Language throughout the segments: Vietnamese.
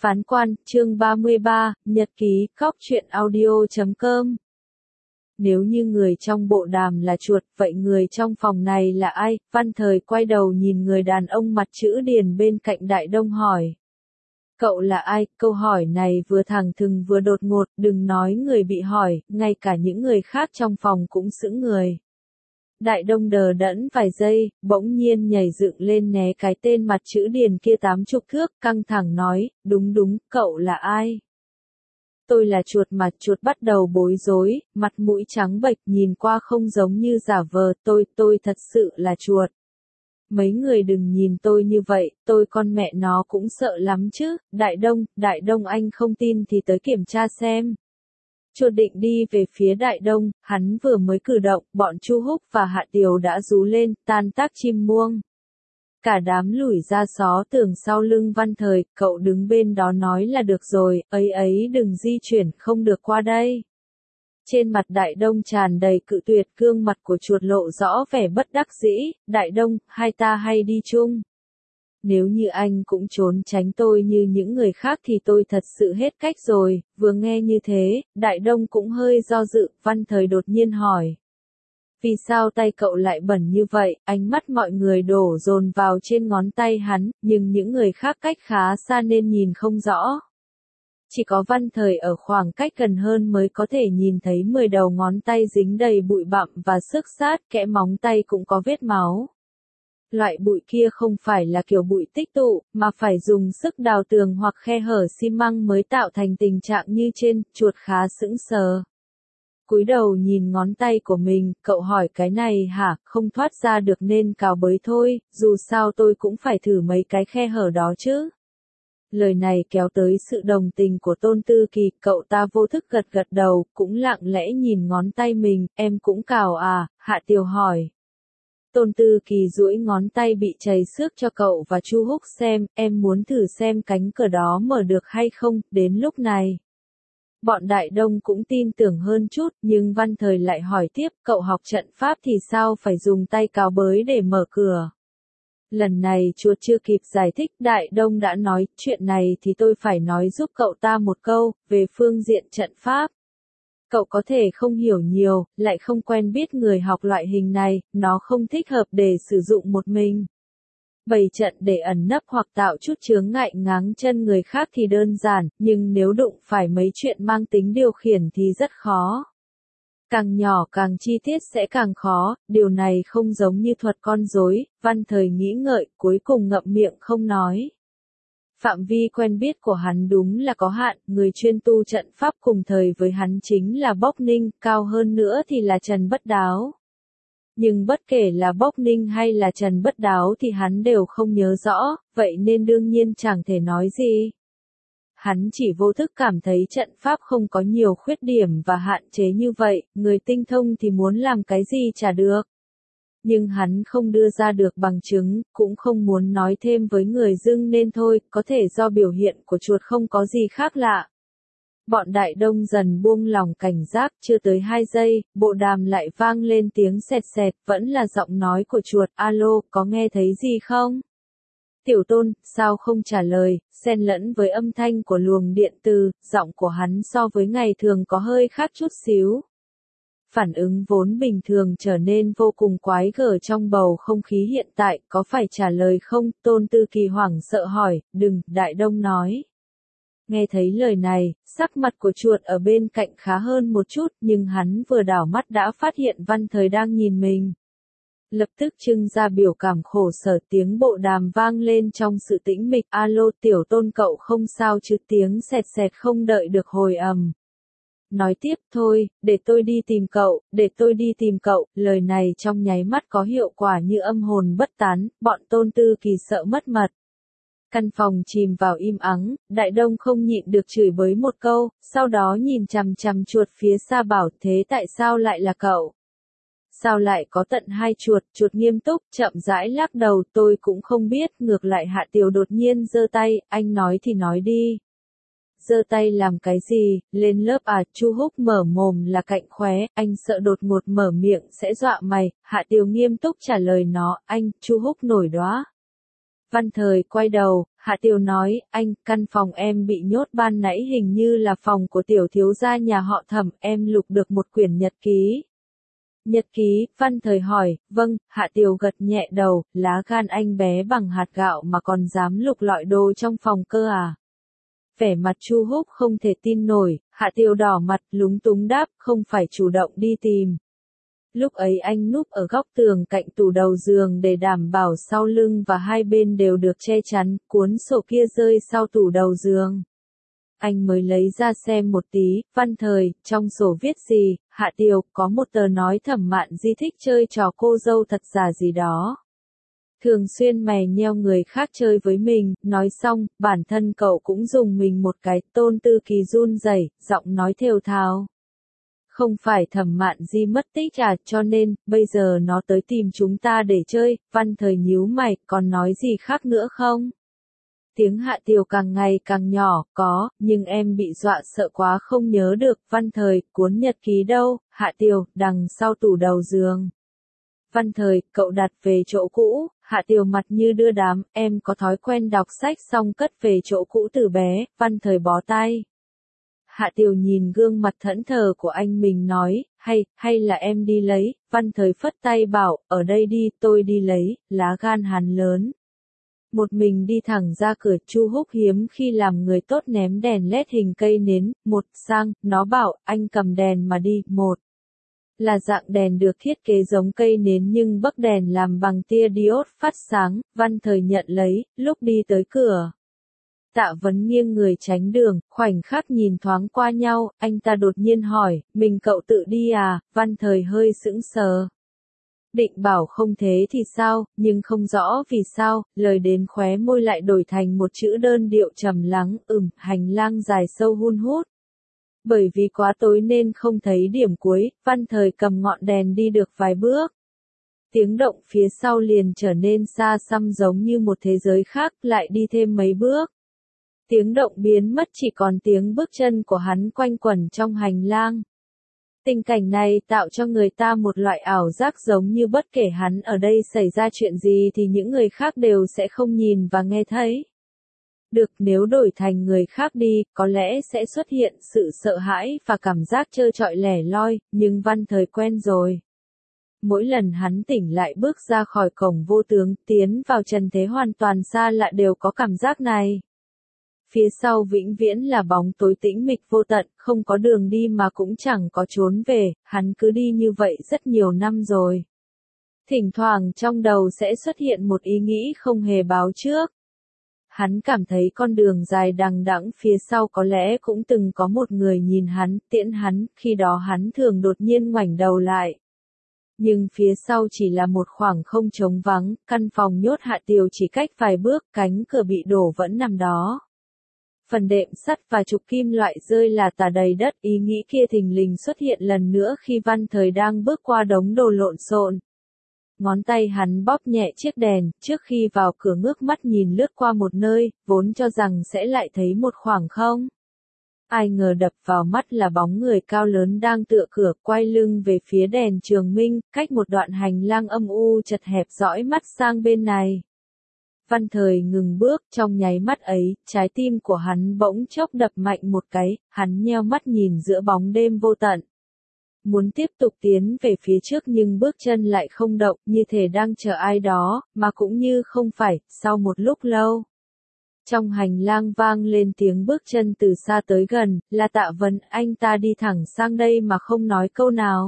Phán quan, chương 33, nhật ký, cóc truyện audio.com. Nếu như người trong bộ đàm là chuột, vậy người trong phòng này là ai? Văn Thời quay đầu nhìn người đàn ông mặt chữ điền bên cạnh Đại Đông hỏi. Cậu là ai? Câu hỏi này vừa thẳng thừng vừa đột ngột, đừng nói người bị hỏi, ngay cả những người khác trong phòng cũng sững người. Đại Đông đờ đẫn vài giây, bỗng nhiên nhảy dựng lên né cái tên mặt chữ điền kia 80 thước, căng thẳng nói, đúng, cậu là ai? Tôi là chuột. Mặt chuột bắt đầu bối rối, mặt mũi trắng bệch nhìn qua không giống như giả vờ, tôi thật sự là chuột. Mấy người đừng nhìn tôi như vậy, tôi con mẹ nó cũng sợ lắm chứ. Đại Đông anh không tin thì tới kiểm tra xem. Chuột định đi về phía Đại Đông, hắn vừa mới cử động, bọn Chu Húc và Hạ Tiều đã rú lên, tan tác chim muông. Cả đám lủi ra xó tường sau lưng Văn Thời, cậu đứng bên đó nói là được rồi, ấy đừng di chuyển, không được qua đây. Trên mặt Đại Đông tràn đầy cự tuyệt, gương mặt của chuột lộ rõ vẻ bất đắc dĩ. Đại Đông, hai ta hay đi chung. Nếu như anh cũng trốn tránh tôi như những người khác thì tôi thật sự hết cách rồi. Vừa nghe như thế, Đại Đông cũng hơi do dự. Văn Thời đột nhiên hỏi. Vì sao tay cậu lại bẩn như vậy? Ánh mắt mọi người đổ dồn vào trên ngón tay hắn, nhưng những người khác cách khá xa nên nhìn không rõ. Chỉ có Văn Thời ở khoảng cách gần hơn mới có thể nhìn thấy 10 đầu ngón tay dính đầy bụi bặm và xước xát, kẽ móng tay cũng có vết máu. Loại bụi kia không phải là kiểu bụi tích tụ, mà phải dùng sức đào tường hoặc khe hở xi măng mới tạo thành tình trạng như trên. Chuột khá sững sờ. Cúi đầu nhìn ngón tay của mình, cậu hỏi cái này hả, không thoát ra được nên cào bới thôi, dù sao tôi cũng phải thử mấy cái khe hở đó chứ. Lời này kéo tới sự đồng tình của Tôn Tư Kỳ, cậu ta vô thức gật đầu, cũng lặng lẽ nhìn ngón tay mình, em cũng cào à, Hạ Tiều hỏi. Tôn Tư Kỳ duỗi ngón tay bị chảy xước cho cậu và Chu Húc xem, em muốn thử xem cánh cửa đó mở được hay không. Đến lúc này, bọn Đại Đông cũng tin tưởng hơn chút, nhưng Văn Thời lại hỏi tiếp, cậu học trận pháp thì sao phải dùng tay cào bới để mở cửa? Lần này chuột chưa kịp giải thích, Đại Đông đã nói, chuyện này thì tôi phải nói giúp cậu ta một câu, về phương diện trận pháp. Cậu có thể không hiểu nhiều, lại không quen biết người học loại hình này, nó không thích hợp để sử dụng một mình. Bày trận để ẩn nấp hoặc tạo chút chướng ngại ngáng chân người khác thì đơn giản, nhưng nếu đụng phải mấy chuyện mang tính điều khiển thì rất khó. Càng nhỏ càng chi tiết sẽ càng khó, điều này không giống như thuật con rối. Văn Thời nghĩ ngợi, cuối cùng ngậm miệng không nói. Phạm vi quen biết của hắn đúng là có hạn, người chuyên tu trận pháp cùng thời với hắn chính là Bốc Ninh, cao hơn nữa thì là Trần Bất Đáo. Nhưng bất kể là Bốc Ninh hay là Trần Bất Đáo thì hắn đều không nhớ rõ, vậy nên đương nhiên chẳng thể nói gì. Hắn chỉ vô thức cảm thấy trận pháp không có nhiều khuyết điểm và hạn chế như vậy, người tinh thông thì muốn làm cái gì chả được. Nhưng hắn không đưa ra được bằng chứng, cũng không muốn nói thêm với người dưng nên thôi, có thể do biểu hiện của chuột không có gì khác lạ. Bọn Đại Đông dần buông lòng cảnh giác, chưa tới 2 giây, bộ đàm lại vang lên tiếng sẹt sẹt, vẫn là giọng nói của chuột, alo, có nghe thấy gì không? Tiểu Tôn, sao không trả lời, xen lẫn với âm thanh của luồng điện từ, giọng của hắn so với ngày thường có hơi khác chút xíu. Phản ứng vốn bình thường trở nên vô cùng quái gở trong bầu không khí hiện tại, có phải trả lời không? Tôn Tư Kỳ hoảng sợ hỏi, đừng, Đại Đông nói. Nghe thấy lời này, sắc mặt của chuột ở bên cạnh khá hơn một chút, nhưng hắn vừa đảo mắt đã phát hiện Văn Thời đang nhìn mình. Lập tức trưng ra biểu cảm khổ sở, tiếng bộ đàm vang lên trong sự tĩnh mịch, alo Tiểu Tôn cậu không sao chứ, tiếng sẹt sẹt không đợi được hồi ầm. Nói tiếp thôi, để tôi đi tìm cậu, lời này trong nháy mắt có hiệu quả như âm hồn bất tán, bọn Tôn Tư Kỳ sợ mất mật. Căn phòng chìm vào im ắng, Đại Đông không nhịn được chửi bới một câu, sau đó nhìn chằm chằm chuột phía xa bảo, thế tại sao lại là cậu? Sao lại có tận 2 chuột? Chuột nghiêm túc, chậm rãi lắc đầu, tôi cũng không biết. Ngược lại Hạ Tiều đột nhiên giơ tay, anh nói thì nói đi. Giơ tay làm cái gì, lên lớp à? Chu Húc mở mồm là cạnh khóe, anh sợ đột ngột mở miệng sẽ dọa mày. Hạ Tiều nghiêm túc trả lời nó, anh. Chu Húc nổi đoá. Văn Thời quay đầu, Hạ Tiều nói, anh, căn phòng em bị nhốt ban nãy hình như là phòng của tiểu thiếu gia nhà họ Thẩm, em lục được một quyển nhật ký. Nhật ký, Văn Thời hỏi, vâng, Hạ Tiều gật nhẹ đầu, lá gan anh bé bằng hạt gạo mà còn dám lục lọi đồ trong phòng cơ à? Vẻ mặt Chu Húc không thể tin nổi, Hạ Tiều đỏ mặt, lúng túng đáp, không phải chủ động đi tìm. Lúc ấy anh núp ở góc tường cạnh tủ đầu giường để đảm bảo sau lưng và hai bên đều được che chắn, cuốn sổ kia rơi sau tủ đầu giường. Anh mới lấy ra xem một tí, Văn Thời, trong sổ viết gì, Hạ Tiều, có một tờ nói Thẩm Mạn Di thích chơi trò cô dâu thật giả gì đó. Thường xuyên mè nheo người khác chơi với mình, nói xong, bản thân cậu cũng dùng mình một cái, Tôn Tư Kỳ run rẩy, giọng nói thều thào. Không phải Thẩm Mạn Di mất tích à, cho nên, bây giờ nó tới tìm chúng ta để chơi, Văn Thời nhíu mày, còn nói gì khác nữa không? Tiếng Hạ Tiều càng ngày càng nhỏ, có, nhưng em bị dọa sợ quá không nhớ được, Văn Thời, cuốn nhật ký đâu, Hạ Tiều, đằng sau tủ đầu giường. Văn Thời, cậu đặt về chỗ cũ, Hạ Tiều mặt như đưa đám, em có thói quen đọc sách xong cất về chỗ cũ từ bé, Văn Thời bó tay. Hạ Tiều nhìn gương mặt thẫn thờ của anh mình nói, hay là em đi lấy, Văn Thời phất tay bảo, ở đây đi, tôi đi lấy, lá gan hắn lớn. Một mình đi thẳng ra cửa, Chu Húc hiếm khi làm người tốt ném đèn led hình cây nến, một sang, nó bảo, anh cầm đèn mà đi, một. Là dạng đèn được thiết kế giống cây nến nhưng bấc đèn làm bằng tia diode phát sáng, Văn Thời nhận lấy, lúc đi tới cửa. Tạ Vấn nghiêng người tránh đường, khoảnh khắc nhìn thoáng qua nhau, anh ta đột nhiên hỏi, mình cậu tự đi à, Văn Thời hơi sững sờ. Định bảo không thế thì sao, nhưng không rõ vì sao, lời đến khóe môi lại đổi thành một chữ đơn điệu trầm lắng, hành lang dài sâu hun hút. Bởi vì quá tối nên không thấy điểm cuối, Văn Thời cầm ngọn đèn đi được vài bước. Tiếng động phía sau liền trở nên xa xăm giống như một thế giới khác, lại đi thêm mấy bước. Tiếng động biến mất chỉ còn tiếng bước chân của hắn quanh quẩn trong hành lang. Tình cảnh này tạo cho người ta một loại ảo giác giống như bất kể hắn ở đây xảy ra chuyện gì thì những người khác đều sẽ không nhìn và nghe thấy. Được, nếu đổi thành người khác đi, có lẽ sẽ xuất hiện sự sợ hãi và cảm giác trơ trọi lẻ loi, nhưng Văn Thời quen rồi. Mỗi lần hắn tỉnh lại bước ra khỏi cổng vô tướng, tiến vào trần thế hoàn toàn xa lạ đều có cảm giác này. Phía sau vĩnh viễn là bóng tối tĩnh mịch vô tận, không có đường đi mà cũng chẳng có trốn về, hắn cứ đi như vậy rất nhiều năm rồi. Thỉnh thoảng trong đầu sẽ xuất hiện một ý nghĩ không hề báo trước. Hắn cảm thấy con đường dài đằng đẵng phía sau có lẽ cũng từng có một người nhìn hắn, tiễn hắn, khi đó hắn thường đột nhiên ngoảnh đầu lại. Nhưng phía sau chỉ là một khoảng không trống vắng, căn phòng nhốt Hạ Tiều chỉ cách vài bước, cánh cửa bị đổ vẫn nằm đó. Phần đệm sắt và trục kim loại rơi là tả đầy đất, ý nghĩ kia thình lình xuất hiện lần nữa khi Văn Thời đang bước qua đống đồ lộn xộn. Ngón tay hắn bóp nhẹ chiếc đèn, trước khi vào cửa ngước mắt nhìn lướt qua một nơi, vốn cho rằng sẽ lại thấy một khoảng không. Ai ngờ đập vào mắt là bóng người cao lớn đang tựa cửa, quay lưng về phía đèn trường minh, cách một đoạn hành lang âm u chật hẹp dõi mắt sang bên này. Văn Thời ngừng bước, trong nháy mắt ấy, trái tim của hắn bỗng chốc đập mạnh một cái, hắn nheo mắt nhìn giữa bóng đêm vô tận. Muốn tiếp tục tiến về phía trước nhưng bước chân lại không động, như thể đang chờ ai đó, mà cũng như không phải, sau một lúc lâu. Trong hành lang vang lên tiếng bước chân từ xa tới gần, là Tạ Vấn, anh ta đi thẳng sang đây mà không nói câu nào.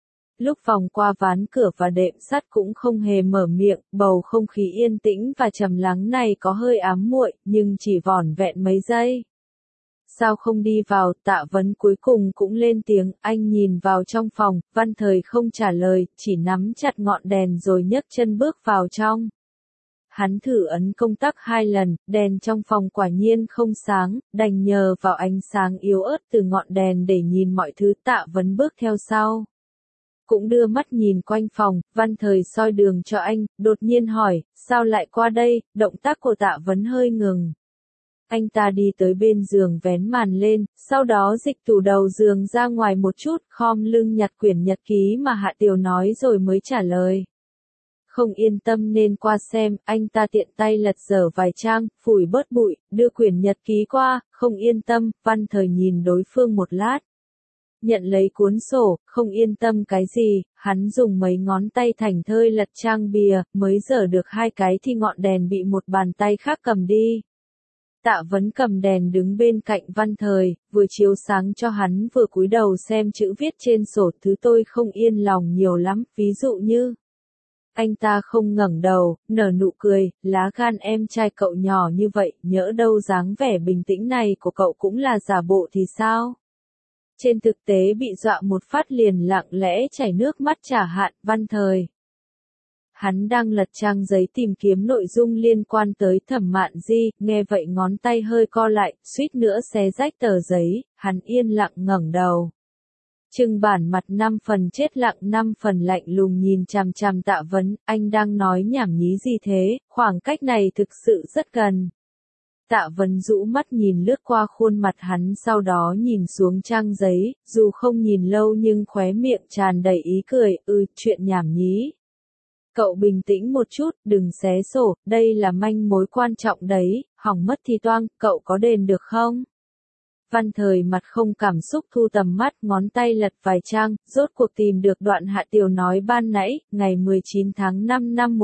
Lúc vòng qua ván cửa và đệm sắt cũng không hề mở miệng, bầu không khí yên tĩnh và trầm lắng này có hơi ám muội, nhưng chỉ vỏn vẹn mấy giây. Sao không đi vào, Tạ Vấn cuối cùng cũng lên tiếng, anh nhìn vào trong phòng, Văn Thời không trả lời, chỉ nắm chặt ngọn đèn rồi nhấc chân bước vào trong. Hắn thử ấn công tắc 2 lần, đèn trong phòng quả nhiên không sáng, đành nhờ vào ánh sáng yếu ớt từ ngọn đèn để nhìn mọi thứ. Tạ Vấn bước theo sau. Cũng đưa mắt nhìn quanh phòng, Văn Thời soi đường cho anh, đột nhiên hỏi, sao lại qua đây, động tác của Tạ Vấn hơi ngừng. Anh ta đi tới bên giường vén màn lên, sau đó dịch tủ đầu giường ra ngoài một chút, khom lưng nhặt quyển nhật ký mà Hạ Tiều nói rồi mới trả lời. không yên tâm nên qua xem, anh ta tiện tay lật dở vài trang, phủi bớt bụi, đưa quyển nhật ký qua, không yên tâm, Văn Thời nhìn đối phương một lát. Nhận lấy cuốn sổ, không yên tâm cái gì, hắn dùng mấy ngón tay thảnh thơi lật trang bìa, mới dở được hai cái thì ngọn đèn bị một bàn tay khác cầm đi. Tạ Vấn cầm đèn đứng bên cạnh Văn Thời, vừa chiếu sáng cho hắn vừa cúi đầu xem chữ viết trên sổ, thứ tôi không yên lòng nhiều lắm, ví dụ như. Anh ta không ngẩng đầu, nở nụ cười, lá gan em trai cậu nhỏ như vậy, nhỡ đâu dáng vẻ bình tĩnh này của cậu cũng là giả bộ thì sao? Trên thực tế bị dọa một phát liền lặng lẽ chảy nước mắt trả hạn, Văn Thời. Hắn đang lật trang giấy tìm kiếm nội dung liên quan tới Thẩm Mạn Di, nghe vậy ngón tay hơi co lại, suýt nữa xé rách tờ giấy, hắn yên lặng ngẩng đầu. Trưng bản mặt 5 phần chết lặng 5 phần lạnh lùng nhìn chằm chằm Tạ Vấn, anh đang nói nhảm nhí gì thế, khoảng cách này thực sự rất gần. Tạ Vấn rũ mắt nhìn lướt qua khuôn mặt hắn sau đó nhìn xuống trang giấy, dù không nhìn lâu nhưng khóe miệng tràn đầy ý cười, chuyện nhảm nhí. Cậu bình tĩnh một chút, đừng xé sổ, đây là manh mối quan trọng đấy, hỏng mất thì toang, cậu có đền được không? Văn Thời mặt không cảm xúc thu tầm mắt, ngón tay lật vài trang, rốt cuộc tìm được đoạn Hạ Tiều nói ban nãy, ngày 19 tháng 5 năm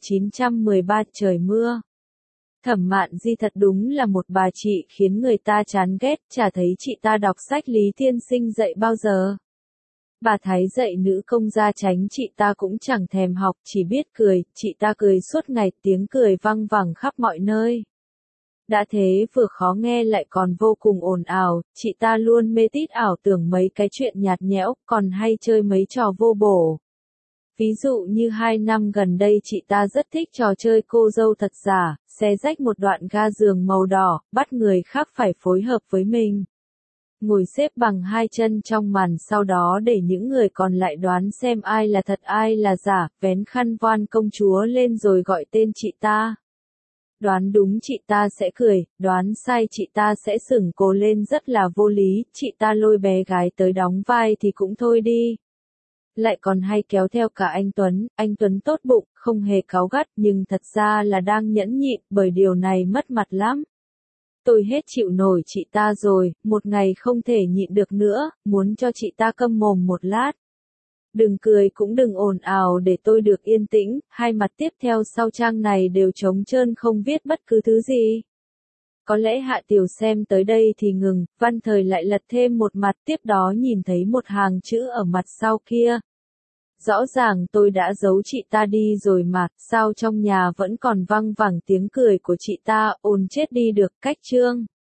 1913 trời mưa. Thẩm Mạn Di thật đúng là một bà chị khiến người ta chán ghét, chả thấy chị ta đọc sách Lý Tiên Sinh dạy bao giờ. Bà Thái dạy nữ công gia tránh chị ta cũng chẳng thèm học, chỉ biết cười, chị ta cười suốt ngày, tiếng cười văng vẳng khắp mọi nơi. Đã thế vừa khó nghe lại còn vô cùng ồn ào, chị ta luôn mê tít ảo tưởng mấy cái chuyện nhạt nhẽo, còn hay chơi mấy trò vô bổ. Ví dụ như 2 năm gần đây chị ta rất thích trò chơi cô dâu thật giả, xé rách một đoạn ga giường màu đỏ, bắt người khác phải phối hợp với mình. Ngồi xếp bằng hai chân trong màn sau đó để những người còn lại đoán xem ai là thật ai là giả, vén khăn voan công chúa lên rồi gọi tên chị ta. Đoán đúng chị ta sẽ cười, đoán sai chị ta sẽ sửng cổ lên rất là vô lý, chị ta lôi bé gái tới đóng vai thì cũng thôi đi. Lại còn hay kéo theo cả anh Tuấn tốt bụng, không hề cáu gắt nhưng thật ra là đang nhẫn nhịn, bởi điều này mất mặt lắm. Tôi hết chịu nổi chị ta rồi, một ngày không thể nhịn được nữa, muốn cho chị ta câm mồm một lát. Đừng cười cũng đừng ồn ào để tôi được yên tĩnh, hai mặt tiếp theo sau trang này đều trống trơn không viết bất cứ thứ gì. Có lẽ Hạ Tiều xem tới đây thì ngừng, Văn Thời lại lật thêm một mặt tiếp đó nhìn thấy một hàng chữ ở mặt sau kia. Rõ ràng tôi đã giấu chị ta đi rồi mà, sao trong nhà vẫn còn văng vẳng tiếng cười của chị ta, ồn chết đi được, cách chương.